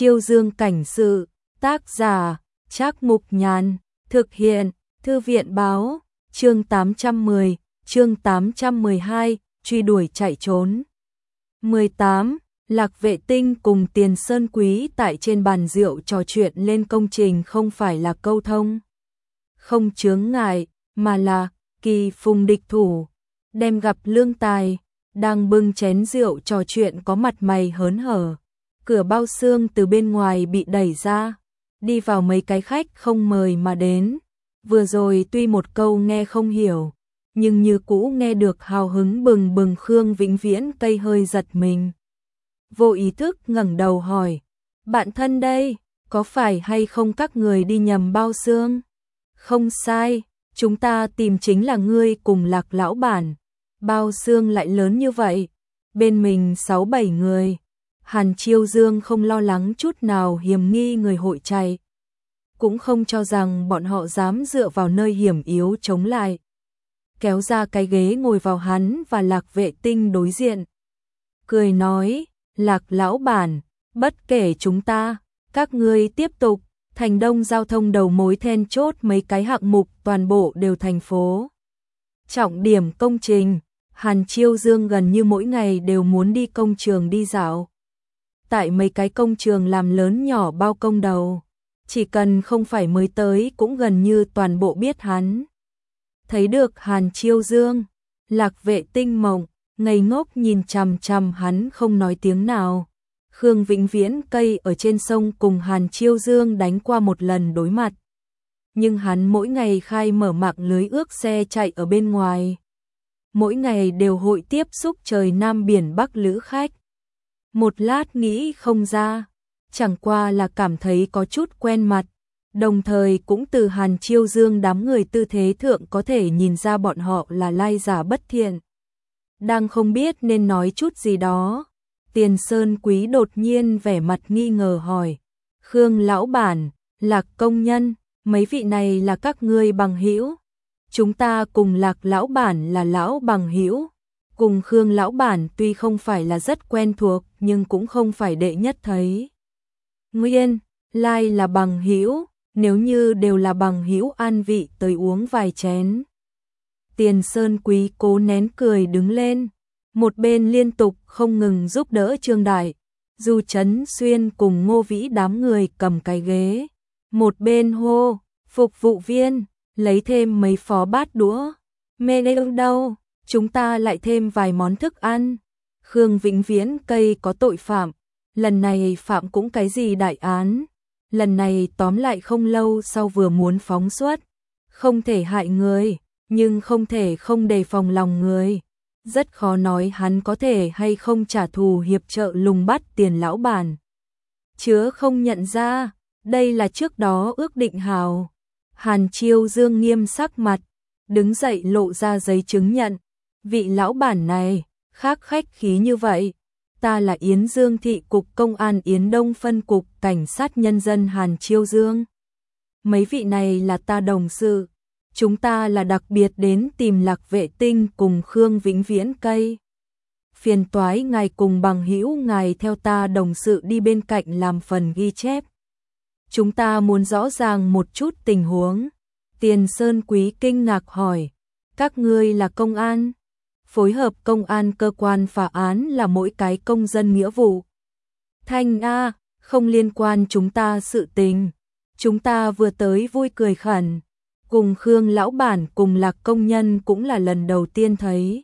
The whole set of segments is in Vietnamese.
Chiêu Dương cảnh sự, tác giả, Trác Mục Nhàn, thực hiện, Thư viện báo, chương 810, chương 812, truy đuổi chạy trốn. 18. Lạc Vệ Tinh cùng Tiền Sơn Quý tại trên bàn rượu trò chuyện lên công trình không phải là câu thông, không chướng ngại, mà là kỳ phùng địch thủ. Đem gặp Lương Tài, đang bưng chén rượu trò chuyện có mặt mày hớn hở. Cửa bao xương từ bên ngoài bị đẩy ra, đi vào mấy cái khách không mời mà đến. Vừa rồi tuy một câu nghe không hiểu, nhưng như cũ nghe được hào hứng bừng bừng. Khương Vĩnh Viễn cây hơi giật mình. Vô ý thức ngẩng đầu hỏi, bạn thân đây, có phải hay không các người đi nhầm bao xương? Không sai, chúng ta tìm chính là ngươi cùng Lạc lão bản. Bao xương lại lớn như vậy, bên mình 6-7 người. Hàn Chiêu Dương không lo lắng chút nào hiểm nghi người hội chạy, cũng không cho rằng bọn họ dám dựa vào nơi hiểm yếu chống lại. Kéo ra cái ghế ngồi vào hắn và Lạc Vệ Tinh đối diện. Cười nói, Lạc lão bản, bất kể chúng ta, các ngươi tiếp tục. Thành Đông giao thông đầu mối then chốt mấy cái hạng mục toàn bộ đều thành phố. Trọng điểm công trình, Hàn Chiêu Dương gần như mỗi ngày đều muốn đi công trường đi dạo. Tại mấy cái công trường làm lớn nhỏ bao công đầu, chỉ cần không phải mới tới cũng gần như toàn bộ biết hắn. Thấy được Hàn Chiêu Dương, Lạc Vệ Tinh mộng, ngây ngốc nhìn chằm chằm hắn không nói tiếng nào. Khương Vĩnh Viễn cây ở trên sông cùng Hàn Chiêu Dương đánh qua một lần đối mặt. Nhưng hắn mỗi ngày khai mở mạng lưới ước xe chạy ở bên ngoài. Mỗi ngày đều hội tiếp xúc trời Nam biển Bắc lữ khách. Một lát nghĩ không ra, chẳng qua là cảm thấy có chút quen mặt. Đồng thời cũng từ Hàn Chiêu Dương đám người tư thế thượng có thể nhìn ra bọn họ là lai giả bất thiện. Đang không biết nên nói chút gì đó. Tiền Sơn Quý đột nhiên vẻ mặt nghi ngờ hỏi, Khương lão bản, Lạc công nhân, mấy vị này là các ngươi bằng hữu? Chúng ta cùng Lạc lão bản là lão bằng hữu, cùng Khương lão bản tuy không phải là rất quen thuộc nhưng cũng không phải đệ nhất thấy. Nguyên lai là bằng hữu, nếu như đều là bằng hữu an vị tới uống vài chén. Tiền Sơn Quý cố nén cười đứng lên, một bên liên tục không ngừng giúp đỡ Trương Đại, Du Chấn Xuyên cùng Ngô Vĩ đám người cầm cái ghế. Một bên hô, phục vụ viên, lấy thêm mấy phó bát đũa. Mê đâu, chúng ta lại thêm vài món thức ăn. Khương Vĩnh Viễn cây có tội phạm, lần này phạm cũng cái gì đại án. Lần này tóm lại không lâu sau vừa muốn phóng xuất. Không thể hại người, nhưng không thể không đề phòng lòng người. Rất khó nói hắn có thể hay không trả thù hiệp trợ lùng bắt Tiền lão bản. Chứa không nhận ra, đây là trước đó ước định hào. Hàn Chiêu Dương nghiêm sắc mặt, đứng dậy lộ ra giấy chứng nhận. Vị lão bản này, khác khách khí như vậy. Ta là Yến Dương thị cục công an Yến Đông phân cục cảnh sát nhân dân Hàn Chiêu Dương. Mấy vị này là ta đồng sự. Chúng ta là đặc biệt đến tìm Lạc Vệ Tinh cùng Khương Vĩnh Viễn cây. Phiền toái ngài cùng bằng hữu ngài theo ta đồng sự đi bên cạnh làm phần ghi chép. Chúng ta muốn rõ ràng một chút tình huống. Tiền Sơn Quý kinh ngạc hỏi, các ngươi là công an? Phối hợp công an cơ quan phá án là mỗi cái công dân nghĩa vụ. Thanh A, không liên quan chúng ta sự tình. Chúng ta vừa tới vui cười khẩn. Cùng Khương lão bản cùng Lạc công nhân cũng là lần đầu tiên thấy.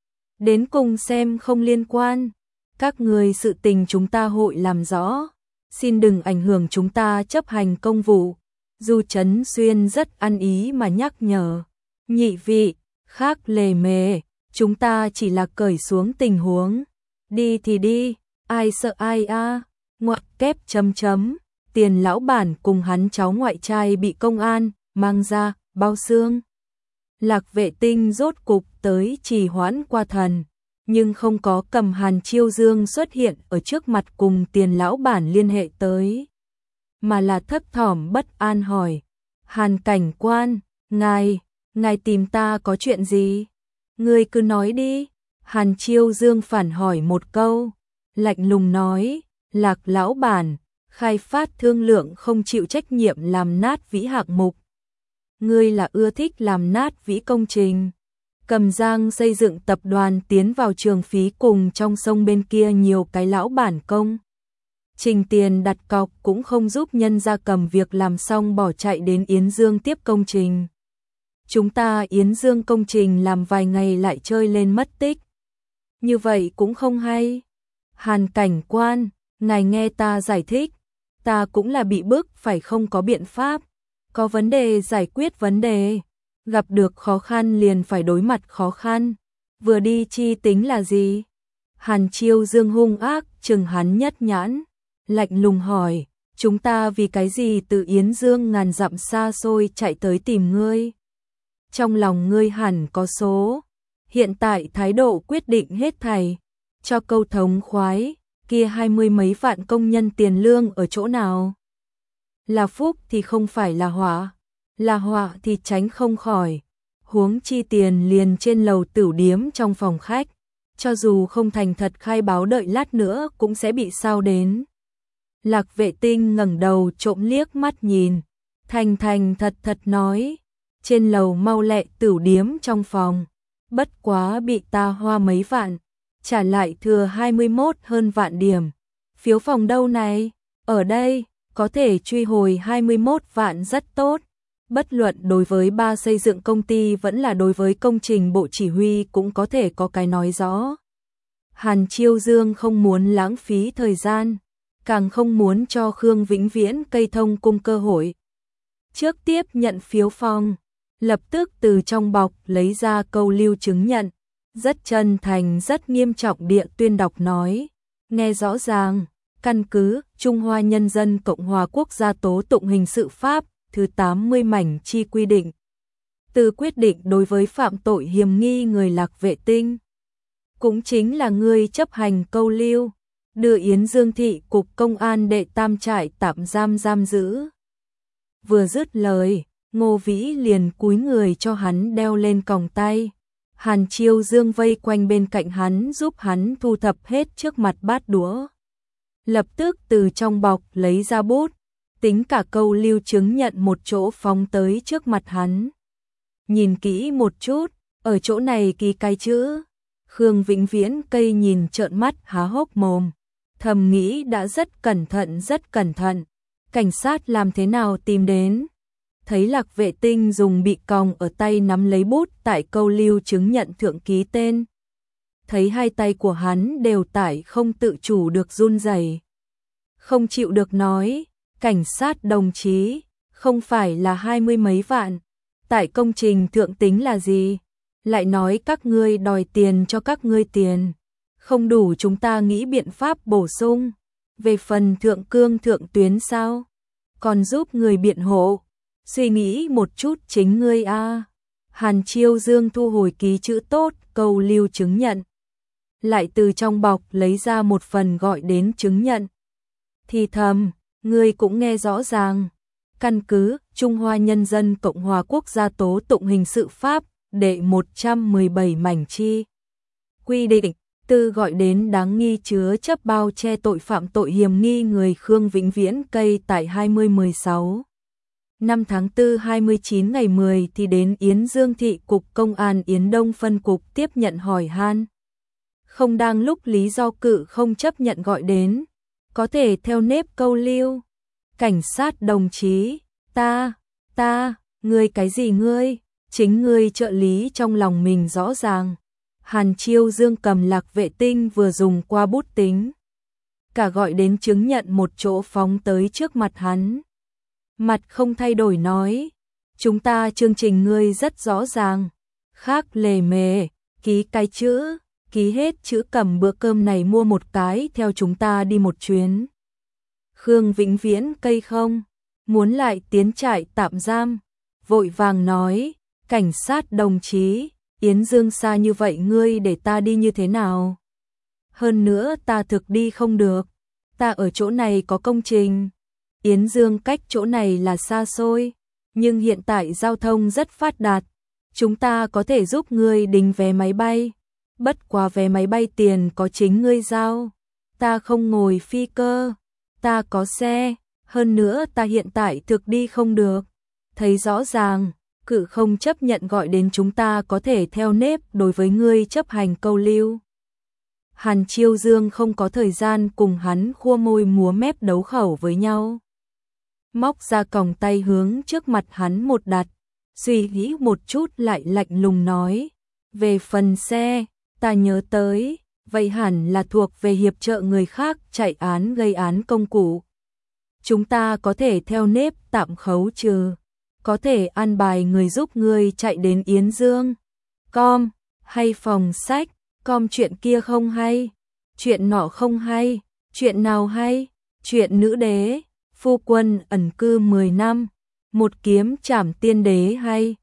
Đến cùng xem không liên quan. Các người sự tình chúng ta hội làm rõ. Xin đừng ảnh hưởng chúng ta chấp hành công vụ. Du Chấn Xuyên rất ăn ý mà nhắc nhở. Nhị vị, khác lề mề, chúng ta chỉ là cởi xuống tình huống. Đi thì đi, ai sợ ai a? Ngoặc kép chấm chấm. Tiền lão bản cùng hắn cháu ngoại trai bị công an mang ra bao xương. Lạc Vệ Tinh rốt cục tới trì hoãn qua thần, nhưng không có cầm Hàn Chiêu Dương xuất hiện ở trước mặt cùng Tiền lão bản liên hệ tới, mà là thấp thỏm bất an hỏi, Hàn cảnh quan, ngài tìm ta có chuyện gì? Ngươi cứ nói đi. Hàn Chiêu Dương phản hỏi một câu, lạnh lùng nói, Lạc lão bản, khai phát thương lượng không chịu trách nhiệm làm nát vĩ hạng mục. Ngươi là ưa thích làm nát vĩ công trình. Cầm Giang xây dựng tập đoàn tiến vào trường phí cùng trong sông bên kia nhiều cái lão bản công. Trình tiền đặt cọc cũng không giúp nhân gia cầm việc làm xong bỏ chạy đến Yến Dương tiếp công trình. Chúng ta Yến Dương công trình làm vài ngày lại chơi lên mất tích. Như vậy cũng không hay. Hàn cảnh quan, ngài nghe ta giải thích. Ta cũng là bị bức phải không có biện pháp. Có vấn đề giải quyết vấn đề. Gặp được khó khăn liền phải đối mặt khó khăn. Vừa đi chi tính là gì? Hàn Chiêu Dương hung ác chừng hắn nhất nhãn. Lạnh lùng hỏi, chúng ta vì cái gì từ Yến Dương ngàn dặm xa xôi chạy tới tìm ngươi? Trong lòng ngươi hẳn có số. Hiện tại thái độ quyết định hết thảy. Cho câu thống khoái, kia 20 mấy vạn công nhân tiền lương ở chỗ nào? Là phúc thì không phải là họa. Là họa thì tránh không khỏi. Huống chi tiền liền trên lầu tửu điếm trong phòng khách. Cho dù không thành thật khai báo đợi lát nữa cũng sẽ bị sao đến. Lạc Vệ Tinh ngẩng đầu trộm liếc mắt nhìn. Thành thành thật thật nói. Trên lầu mau lẹ tửu điếm trong phòng. Bất quá bị ta hoa mấy vạn. Trả lại thừa 21 hơn vạn điểm. Phiếu phòng đâu này? Ở đây, có thể truy hồi 21 vạn rất tốt. Bất luận đối với ba xây dựng công ty vẫn là đối với công trình bộ chỉ huy cũng có thể có cái nói rõ. Hàn Chiêu Dương không muốn lãng phí thời gian, càng không muốn cho Khương Vĩnh Viễn cây thông cung cơ hội. Trước tiếp nhận phiếu phòng, lập tức từ trong bọc lấy ra câu lưu chứng nhận, rất chân thành rất nghiêm trọng địa tuyên đọc nói, nghe rõ ràng, căn cứ Trung Hoa Nhân dân Cộng hòa Quốc gia tố tụng hình sự pháp thứ 80 mảnh chi quy định. Từ quyết định đối với phạm tội hiềm nghi người Lạc Vệ Tinh. Cũng chính là người chấp hành câu lưu, đưa Yến Dương thị cục công an đệ tam trại tạm giam giữ. Vừa dứt lời, Ngô Vĩ liền cúi người cho hắn đeo lên còng tay. Hàn Chiêu Dương vây quanh bên cạnh hắn giúp hắn thu thập hết trước mặt bát đũa. Lập tức từ trong bọc lấy ra bút, tính cả câu lưu chứng nhận một chỗ phóng tới trước mặt hắn. Nhìn kỹ một chút, ở chỗ này ký cái chữ. Khương Vĩnh Viễn cây nhìn trợn mắt há hốc mồm. Thầm nghĩ đã rất cẩn thận. Cảnh sát làm thế nào tìm đến? Thấy Lạc Vệ Tinh dùng bị còng ở tay nắm lấy bút tại câu lưu chứng nhận thượng ký tên. Thấy hai tay của hắn đều tải không tự chủ được run rẩy. Không chịu được nói, cảnh sát đồng chí, không phải là 20 mấy vạn. Tại công trình thượng tính là gì? Lại nói các ngươi đòi tiền cho các ngươi tiền. Không đủ chúng ta nghĩ biện pháp bổ sung. Về phần thượng cương thượng tuyến sao? Còn giúp người biện hộ. Suy nghĩ một chút chính ngươi a. Hàn Chiêu Dương thu hồi ký chữ tốt, câu lưu chứng nhận. Lại từ trong bọc lấy ra một phần gọi đến chứng nhận. Thì thầm, ngươi cũng nghe rõ ràng. Căn cứ Trung Hoa Nhân dân Cộng hòa Quốc gia tố tụng hình sự pháp đệ 117 mảnh chi. Quy định, tư gọi đến đáng nghi chứa chấp bao che tội phạm tội hiềm nghi người Khương Vĩnh Viễn cây tại 2016. Năm tháng 4 29 ngày 10 thì đến Yến Dương thị cục công an Yến Đông phân cục tiếp nhận hỏi han. Không đang lúc lý do cự không chấp nhận gọi đến, có thể theo nếp câu lưu. Cảnh sát đồng chí, ngươi cái gì ngươi? Chính ngươi trợ lý trong lòng mình rõ ràng. Hàn Chiêu Dương cầm Lạc Vệ Tinh vừa dùng qua bút tính. Cả gọi đến chứng nhận một chỗ phóng tới trước mặt hắn. Mặt không thay đổi nói. Chúng ta chương trình ngươi rất rõ ràng. Khác lề mề, ký cái chữ, ký hết chữ cầm bữa cơm này mua một cái theo chúng ta đi một chuyến. Khương Vĩnh Viễn cây không, muốn lại tiến trại tạm giam. Vội vàng nói, cảnh sát đồng chí, Yến Dương xa như vậy ngươi để ta đi như thế nào? Hơn nữa ta thực đi không được, ta ở chỗ này có công trình. Yến Dương cách chỗ này là xa xôi, nhưng hiện tại giao thông rất phát đạt. Chúng ta có thể giúp ngươi đính vé máy bay. Bất quá vé máy bay tiền có chính ngươi giao. Ta không ngồi phi cơ. ta có xe, hơn nữa ta hiện tại thực đi không được. Thấy rõ ràng, cự không chấp nhận gọi đến chúng ta có thể theo nếp đối với ngươi chấp hành câu lưu. Hàn Chiêu Dương không có thời gian cùng hắn khua môi múa mép đấu khẩu với nhau. Móc ra còng tay hướng trước mặt hắn một đặt, suy nghĩ một chút lại lạnh lùng nói. Về phần xe, ta nhớ tới, vậy hẳn là thuộc về hiệp trợ người khác chạy án gây án công cụ. Chúng ta có thể theo nếp tạm khấu trừ, có thể an bài người giúp ngươi chạy đến Yến Dương. Com, hay phòng sách, com chuyện kia không hay, chuyện nọ không hay, chuyện nào hay, chuyện nữ đế, phu quân ẩn cư 10 năm, một kiếm trảm tiên đế hay.